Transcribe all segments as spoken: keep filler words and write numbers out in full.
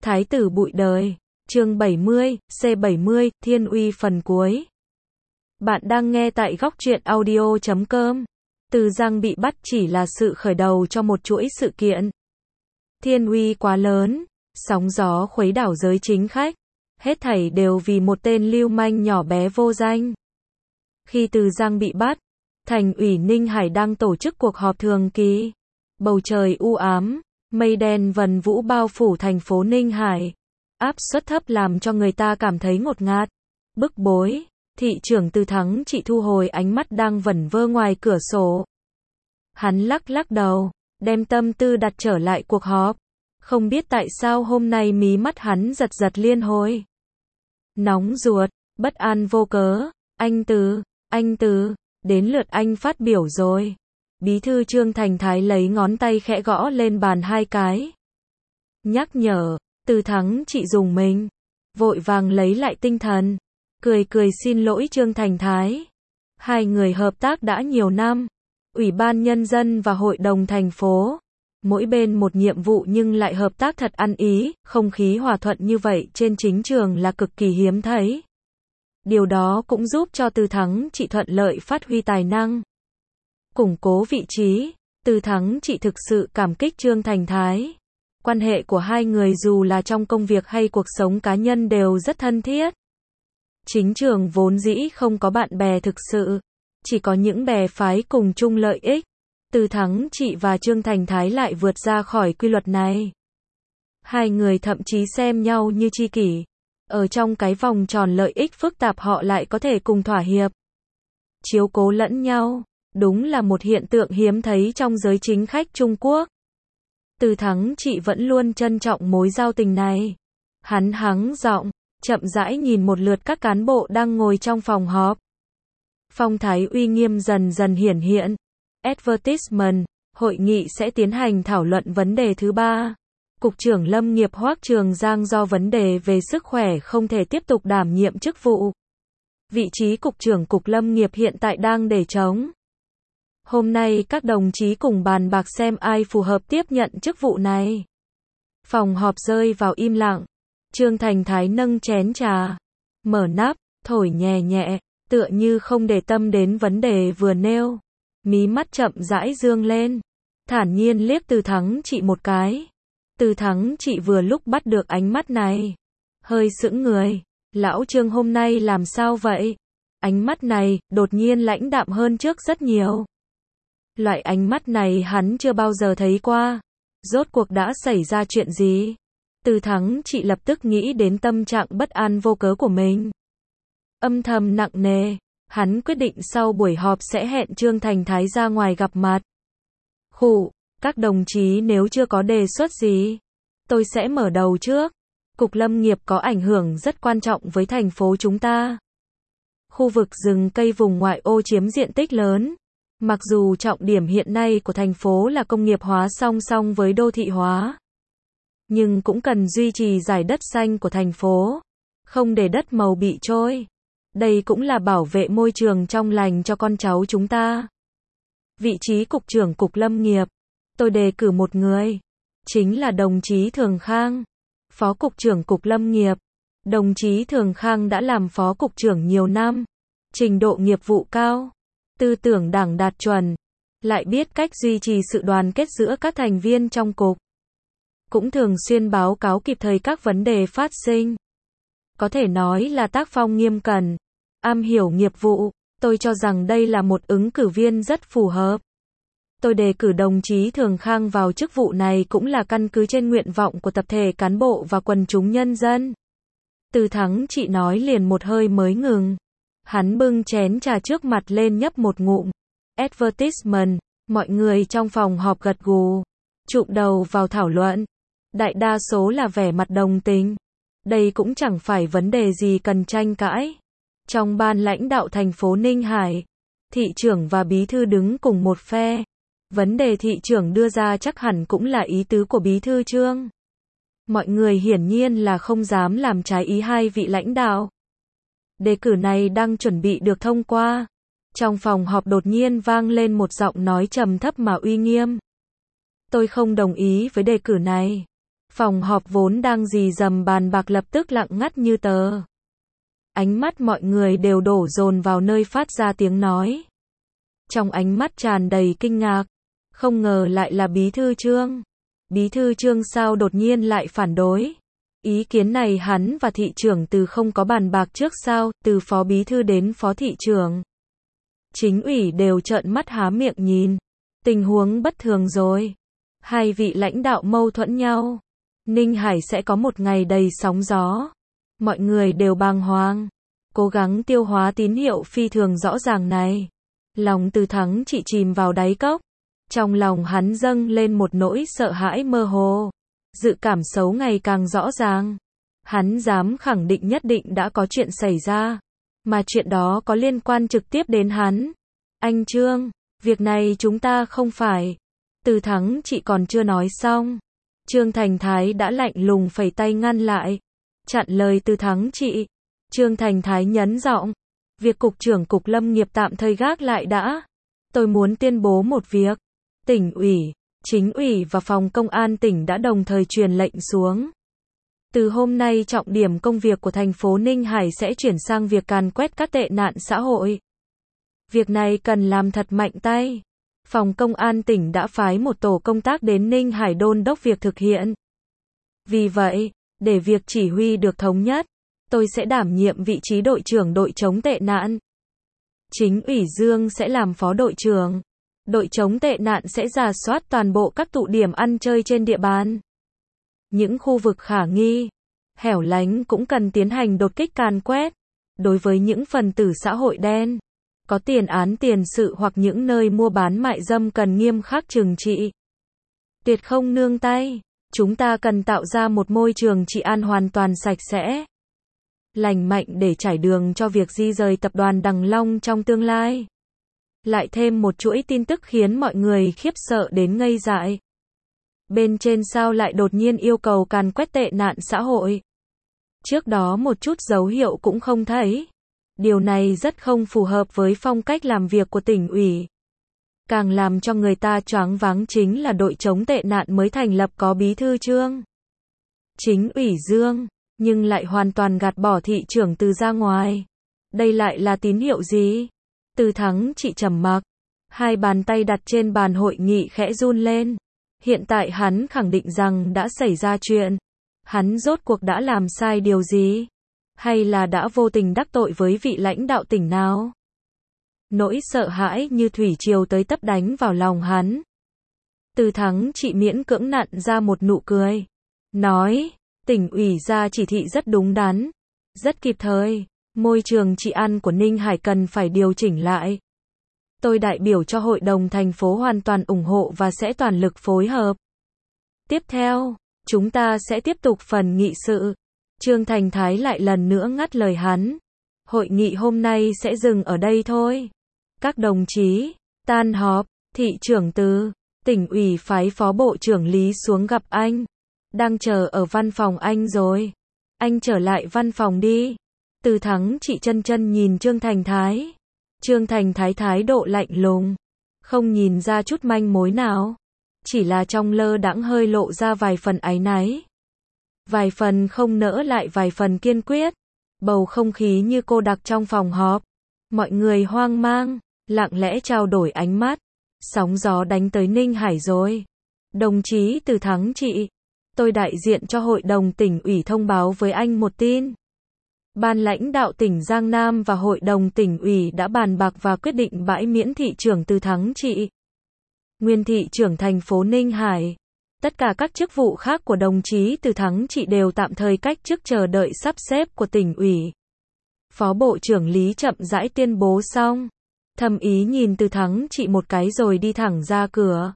Thái tử bụi đời, chương bảy mươi, C bảy mươi, Thiên Uy phần cuối. Bạn đang nghe tại góc truyện audio chấm com. Từ Giang bị bắt chỉ là sự khởi đầu cho một chuỗi sự kiện. Thiên uy quá lớn, sóng gió khuấy đảo giới chính khách, hết thảy đều vì một tên lưu manh nhỏ bé vô danh. Khi Từ Giang bị bắt, Thành ủy Ninh Hải đang tổ chức cuộc họp thường kỳ. Bầu trời u ám, mây đen vần vũ bao phủ thành phố Ninh Hải. Áp suất thấp làm cho người ta cảm thấy ngột ngạt, bức bối. Thị trưởng Từ Thắng Trị thu hồi ánh mắt đang vẩn vơ ngoài cửa sổ. Hắn lắc lắc đầu, đem tâm tư đặt trở lại cuộc họp. Không biết tại sao hôm nay mí mắt hắn giật giật liên hồi. Nóng ruột, bất an vô cớ. Anh Từ, anh Từ, đến lượt anh phát biểu rồi. Bí thư Trương Thành Thái lấy ngón tay khẽ gõ lên bàn hai cái. Nhắc nhở, Từ Thắng Trị dùng mình. Vội vàng lấy lại tinh thần. Cười cười xin lỗi Trương Thành Thái. Hai người hợp tác đã nhiều năm. Ủy ban Nhân dân và Hội đồng thành phố. Mỗi bên một nhiệm vụ nhưng lại hợp tác thật ăn ý, không khí hòa thuận như vậy trên chính trường là cực kỳ hiếm thấy. Điều đó cũng giúp cho Từ Thắng Trị thuận lợi phát huy tài năng. Củng cố vị trí, Từ Thắng Trị thực sự cảm kích Trương Thành Thái. Quan hệ của hai người dù là trong công việc hay cuộc sống cá nhân đều rất thân thiết. Chính trường vốn dĩ không có bạn bè thực sự, chỉ có những bè phái cùng chung lợi ích. Từ Thắng Trị và Trương Thành Thái lại vượt ra khỏi quy luật này. Hai người thậm chí xem nhau như tri kỷ. Ở trong cái vòng tròn lợi ích phức tạp họ lại có thể cùng thỏa hiệp, chiếu cố lẫn nhau. Đúng là một hiện tượng hiếm thấy trong giới chính khách Trung Quốc. Từ Thắng Trị vẫn luôn trân trọng mối giao tình này. Hắn hắng giọng, chậm rãi nhìn một lượt các cán bộ đang ngồi trong phòng họp. Phong thái uy nghiêm dần dần hiển hiện. Advertisement, hội nghị sẽ tiến hành thảo luận vấn đề thứ ba. Cục trưởng Lâm nghiệp Hoắc Trường Giang do vấn đề về sức khỏe không thể tiếp tục đảm nhiệm chức vụ. Vị trí Cục trưởng Cục Lâm nghiệp hiện tại đang để trống. Hôm nay các đồng chí cùng bàn bạc xem ai phù hợp tiếp nhận chức vụ này. Phòng họp rơi vào im lặng. Trương Thành Thái nâng chén trà, mở nắp, thổi nhẹ nhẹ, tựa như không để tâm đến vấn đề vừa nêu. Mí mắt chậm rãi dương lên, thản nhiên liếc Từ Thắng Trị một cái. Từ Thắng Trị vừa lúc bắt được ánh mắt này, hơi sững người. Lão Trương hôm nay làm sao vậy? Ánh mắt này đột nhiên lãnh đạm hơn trước rất nhiều. Loại ánh mắt này hắn chưa bao giờ thấy qua. Rốt cuộc đã xảy ra chuyện gì? Từ Thắng Trị lập tức nghĩ đến tâm trạng bất an vô cớ của mình. Âm thầm nặng nề, hắn quyết định sau buổi họp sẽ hẹn Trương Thành Thái ra ngoài gặp mặt. Khụ, các đồng chí nếu chưa có đề xuất gì, tôi sẽ mở đầu trước. Cục Lâm nghiệp có ảnh hưởng rất quan trọng với thành phố chúng ta. Khu vực rừng cây vùng ngoại ô chiếm diện tích lớn. Mặc dù trọng điểm hiện nay của thành phố là công nghiệp hóa song song với đô thị hóa, nhưng cũng cần duy trì giải đất xanh của thành phố, không để đất màu bị trôi. Đây cũng là bảo vệ môi trường trong lành cho con cháu chúng ta. Vị trí Cục trưởng Cục Lâm nghiệp, tôi đề cử một người, chính là đồng chí Thường Khang, Phó Cục trưởng Cục Lâm nghiệp. Đồng chí Thường Khang đã làm Phó Cục trưởng nhiều năm, trình độ nghiệp vụ cao, tư tưởng đảng đạt chuẩn, lại biết cách duy trì sự đoàn kết giữa các thành viên trong cục. Cũng thường xuyên báo cáo kịp thời các vấn đề phát sinh. Có thể nói là tác phong nghiêm cẩn, am hiểu nghiệp vụ. Tôi cho rằng đây là một ứng cử viên rất phù hợp. Tôi đề cử đồng chí Thường Khang vào chức vụ này cũng là căn cứ trên nguyện vọng của tập thể cán bộ và quần chúng nhân dân. Từ Thắng Trị nói liền một hơi mới ngừng. Hắn bưng chén trà trước mặt lên nhấp một ngụm. Advertisement, mọi người trong phòng họp gật gù, chụm đầu vào thảo luận. Đại đa số là vẻ mặt đồng tình. Đây cũng chẳng phải vấn đề gì cần tranh cãi. Trong ban lãnh đạo thành phố Ninh Hải, thị trưởng và bí thư đứng cùng một phe. Vấn đề thị trưởng đưa ra chắc hẳn cũng là ý tứ của bí thư Trương. Mọi người hiển nhiên là không dám làm trái ý hai vị lãnh đạo. Đề cử này đang chuẩn bị được thông qua. Trong phòng họp đột nhiên vang lên một giọng nói trầm thấp mà uy nghiêm. Tôi không đồng ý với đề cử này. Phòng họp vốn đang rì rầm bàn bạc lập tức lặng ngắt như tờ. Ánh mắt mọi người đều đổ dồn vào nơi phát ra tiếng nói. Trong ánh mắt tràn đầy kinh ngạc. Không ngờ lại là Bí thư Trương. Bí thư Trương sao đột nhiên lại phản đối? Ý kiến này hắn và thị trưởng Từ không có bàn bạc trước sao, từ phó bí thư đến phó thị trưởng. Chính ủy đều trợn mắt há miệng nhìn. Tình huống bất thường rồi. Hai vị lãnh đạo mâu thuẫn nhau. Ninh Hải sẽ có một ngày đầy sóng gió. Mọi người đều bàng hoàng. Cố gắng tiêu hóa tín hiệu phi thường rõ ràng này. Lòng Từ Thắng chỉ chìm vào đáy cốc. Trong lòng hắn dâng lên một nỗi sợ hãi mơ hồ. Dự cảm xấu ngày càng rõ ràng. Hắn dám khẳng định nhất định đã có chuyện xảy ra. Mà chuyện đó có liên quan trực tiếp đến hắn. Anh Trương, việc này chúng ta không phải. Từ Thắng chị còn chưa nói xong. Trương Thành Thái đã lạnh lùng phẩy tay ngăn lại. Chặn lời Từ Thắng chị. Trương Thành Thái nhấn giọng. Việc cục trưởng cục lâm nghiệp tạm thời gác lại đã. Tôi muốn tuyên bố một việc. Tỉnh ủy, chính ủy và phòng công an tỉnh đã đồng thời truyền lệnh xuống. Từ hôm nay trọng điểm công việc của thành phố Ninh Hải sẽ chuyển sang việc càn quét các tệ nạn xã hội. Việc này cần làm thật mạnh tay. Phòng công an tỉnh đã phái một tổ công tác đến Ninh Hải đôn đốc việc thực hiện. Vì vậy, để việc chỉ huy được thống nhất, tôi sẽ đảm nhiệm vị trí đội trưởng đội chống tệ nạn. Chính ủy Dương sẽ làm phó đội trưởng. Đội chống tệ nạn sẽ rà soát toàn bộ các tụ điểm ăn chơi trên địa bàn. Những khu vực khả nghi, hẻo lánh cũng cần tiến hành đột kích càn quét. Đối với những phần tử xã hội đen, có tiền án tiền sự hoặc những nơi mua bán mại dâm cần nghiêm khắc trừng trị. Tuyệt không nương tay. Chúng ta cần tạo ra một môi trường trị an hoàn toàn sạch sẽ, lành mạnh để trải đường cho việc di rời tập đoàn Đằng Long trong tương lai. Lại thêm một chuỗi tin tức khiến mọi người khiếp sợ đến ngây dại. Bên trên sao lại đột nhiên yêu cầu càn quét tệ nạn xã hội? Trước đó một chút dấu hiệu cũng không thấy. Điều này rất không phù hợp với phong cách làm việc của tỉnh ủy. Càng làm cho người ta choáng váng chính là đội chống tệ nạn mới thành lập có bí thư Trương, chính ủy Dương, nhưng lại hoàn toàn gạt bỏ thị trưởng Từ ra ngoài. Đây lại là tín hiệu gì? Từ Thắng chị trầm mặc. Hai bàn tay đặt trên bàn hội nghị khẽ run lên. Hiện tại hắn khẳng định rằng đã xảy ra chuyện. Hắn rốt cuộc đã làm sai điều gì? Hay là đã vô tình đắc tội với vị lãnh đạo tỉnh nào? Nỗi sợ hãi như thủy triều tới tấp đánh vào lòng hắn. Từ Thắng chị miễn cưỡng nặn ra một nụ cười. Nói, tỉnh ủy ra chỉ thị rất đúng đắn, rất kịp thời. Môi trường trị an của Ninh Hải cần phải điều chỉnh lại. Tôi đại biểu cho hội đồng thành phố hoàn toàn ủng hộ và sẽ toàn lực phối hợp. Tiếp theo, chúng ta sẽ tiếp tục phần nghị sự. Trương Thành Thái lại lần nữa ngắt lời hắn. Hội nghị hôm nay sẽ dừng ở đây thôi. Các đồng chí, tan họp. Thị trưởng Từ, tỉnh ủy phái phó bộ trưởng Lý xuống gặp anh. Đang chờ ở văn phòng anh rồi. Anh trở lại văn phòng đi. Từ Thắng chị chân chân nhìn Trương Thành Thái. Trương Thành Thái thái độ lạnh lùng, không nhìn ra chút manh mối nào. Chỉ là trong lơ đãng hơi lộ ra vài phần áy náy. Vài phần không nỡ lại vài phần kiên quyết. Bầu không khí như cô đặc trong phòng họp. Mọi người hoang mang, lặng lẽ trao đổi ánh mắt. Sóng gió đánh tới Ninh Hải rồi. Đồng chí Từ Thắng chị, tôi đại diện cho hội đồng tỉnh ủy thông báo với anh một tin. Ban lãnh đạo tỉnh Giang Nam và hội đồng tỉnh ủy đã bàn bạc và quyết định bãi miễn thị trưởng Từ Thắng chị, nguyên thị trưởng thành phố Ninh Hải. Tất cả các chức vụ khác của đồng chí Từ Thắng chị đều tạm thời cách chức chờ đợi sắp xếp của tỉnh ủy. Phó Bộ trưởng Lý chậm rãi tuyên bố xong. Thầm ý nhìn Từ Thắng chị một cái rồi đi thẳng ra cửa.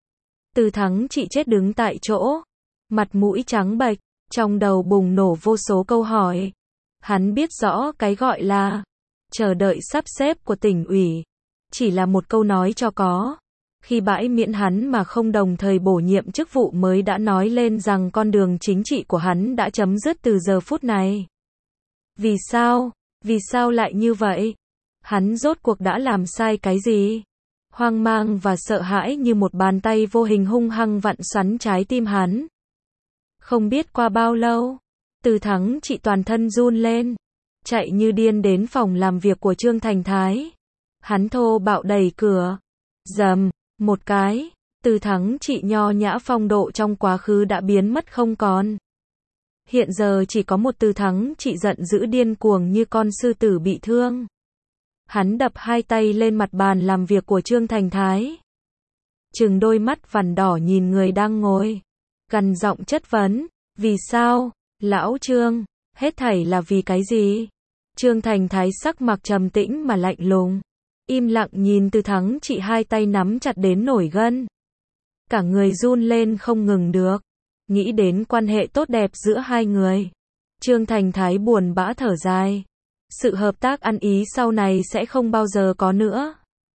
Từ Thắng chị chết đứng tại chỗ. Mặt mũi trắng bệch, trong đầu bùng nổ vô số câu hỏi. Hắn biết rõ cái gọi là chờ đợi sắp xếp của tỉnh ủy chỉ là một câu nói cho có. Khi bãi miễn hắn mà không đồng thời bổ nhiệm chức vụ mới đã nói lên rằng con đường chính trị của hắn đã chấm dứt từ giờ phút này. Vì sao? Vì sao lại như vậy? Hắn rốt cuộc đã làm sai cái gì? Hoang mang và sợ hãi như một bàn tay vô hình hung hăng vặn xoắn trái tim hắn. Không biết qua bao lâu, Từ Thắng Trị toàn thân run lên, chạy như điên đến phòng làm việc của Trương Thành Thái. Hắn thô bạo đẩy cửa, rầm, một cái, Từ Thắng Trị nho nhã phong độ trong quá khứ đã biến mất không còn. Hiện giờ chỉ có một Từ Thắng Trị giận dữ điên cuồng như con sư tử bị thương. Hắn đập hai tay lên mặt bàn làm việc của Trương Thành Thái. Trừng đôi mắt vằn đỏ nhìn người đang ngồi, gằn giọng chất vấn, vì sao, lão Trương, hết thảy là vì cái gì? Trương Thành Thái sắc mặt trầm tĩnh mà lạnh lùng, im lặng nhìn Từ Thắng Trị hai tay nắm chặt đến nổi gân. Cả người run lên không ngừng được, nghĩ đến quan hệ tốt đẹp giữa hai người. Trương Thành Thái buồn bã thở dài, sự hợp tác ăn ý sau này sẽ không bao giờ có nữa.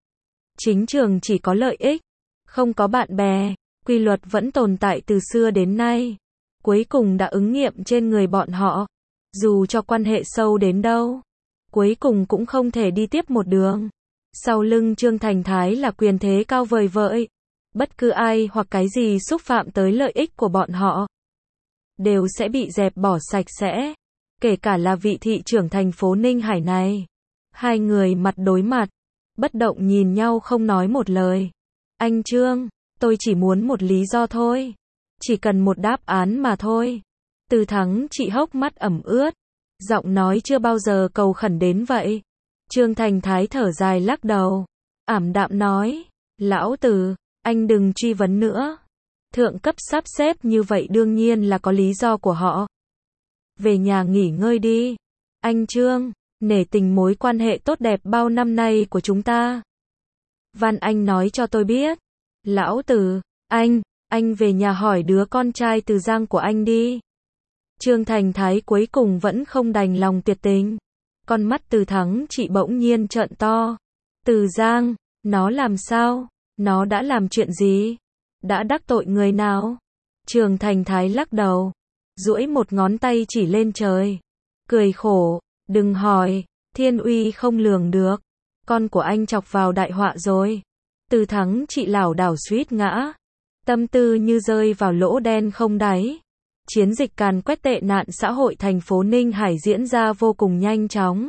Chính trường chỉ có lợi ích, không có bạn bè, quy luật vẫn tồn tại từ xưa đến nay, cuối cùng đã ứng nghiệm trên người bọn họ. Dù cho quan hệ sâu đến đâu, cuối cùng cũng không thể đi tiếp một đường. Sau lưng Trương Thành Thái là quyền thế cao vời vợi. Bất cứ ai hoặc cái gì xúc phạm tới lợi ích của bọn họ, đều sẽ bị dẹp bỏ sạch sẽ. Kể cả là vị thị trưởng thành phố Ninh Hải này. Hai người mặt đối mặt, bất động nhìn nhau không nói một lời. Anh Trương, tôi chỉ muốn một lý do thôi. Chỉ cần một đáp án mà thôi. Từ Thắng Trị hốc mắt ẩm ướt, giọng nói chưa bao giờ cầu khẩn đến vậy. Trương Thành Thái thở dài lắc đầu, ảm đạm nói, lão Từ, anh đừng truy vấn nữa. Thượng cấp sắp xếp như vậy đương nhiên là có lý do của họ. Về nhà nghỉ ngơi đi. Anh Trương, nể tình mối quan hệ tốt đẹp bao năm nay của chúng ta. Van anh nói cho tôi biết. Lão Từ, anh, anh về nhà hỏi đứa con trai Từ Giang của anh đi. Trương Thành Thái cuối cùng vẫn không đành lòng tuyệt tình. Con mắt Từ Thắng Trị bỗng nhiên trợn to. Từ Giang, nó làm sao? Nó đã làm chuyện gì? Đã đắc tội người nào? Trương Thành Thái lắc đầu, duỗi một ngón tay chỉ lên trời, cười khổ, đừng hỏi, thiên uy không lường được. Con của anh chọc vào đại họa rồi. Từ Thắng Trị lảo đảo suýt ngã, tâm tư như rơi vào lỗ đen không đáy. Chiến dịch càn quét tệ nạn xã hội thành phố Ninh Hải diễn ra vô cùng nhanh chóng.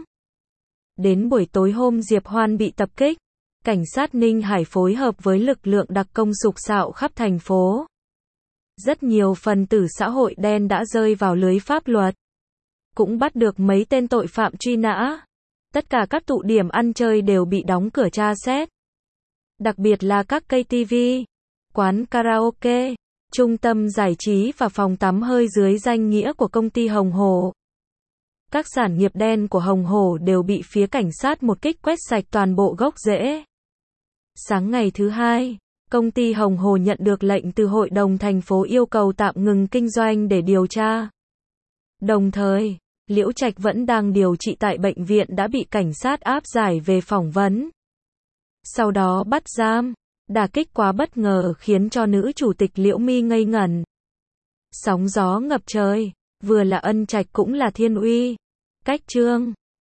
Đến buổi tối hôm Diệp Hoan bị tập kích, cảnh sát Ninh Hải phối hợp với lực lượng đặc công sục sạo khắp thành phố. Rất nhiều phần tử xã hội đen đã rơi vào lưới pháp luật. Cũng bắt được mấy tên tội phạm truy nã. Tất cả các tụ điểm ăn chơi đều bị đóng cửa tra xét. Đặc biệt là các cây ti vi, quán karaoke, trung tâm giải trí và phòng tắm hơi dưới danh nghĩa của công ty Hồng Hổ. Các sản nghiệp đen của Hồng Hổ đều bị phía cảnh sát một kích quét sạch toàn bộ gốc rễ. Sáng ngày thứ hai, công ty Hồng Hổ nhận được lệnh từ hội đồng thành phố yêu cầu tạm ngừng kinh doanh để điều tra. Đồng thời, Liễu Trạch vẫn đang điều trị tại bệnh viện đã bị cảnh sát áp giải về phỏng vấn. Sau đó bắt giam. Đả kích quá bất ngờ khiến cho nữ chủ tịch Liễu My ngây ngẩn. Sóng gió ngập trời, vừa là Ân Trạch cũng là Thiên Uy. Cách Trương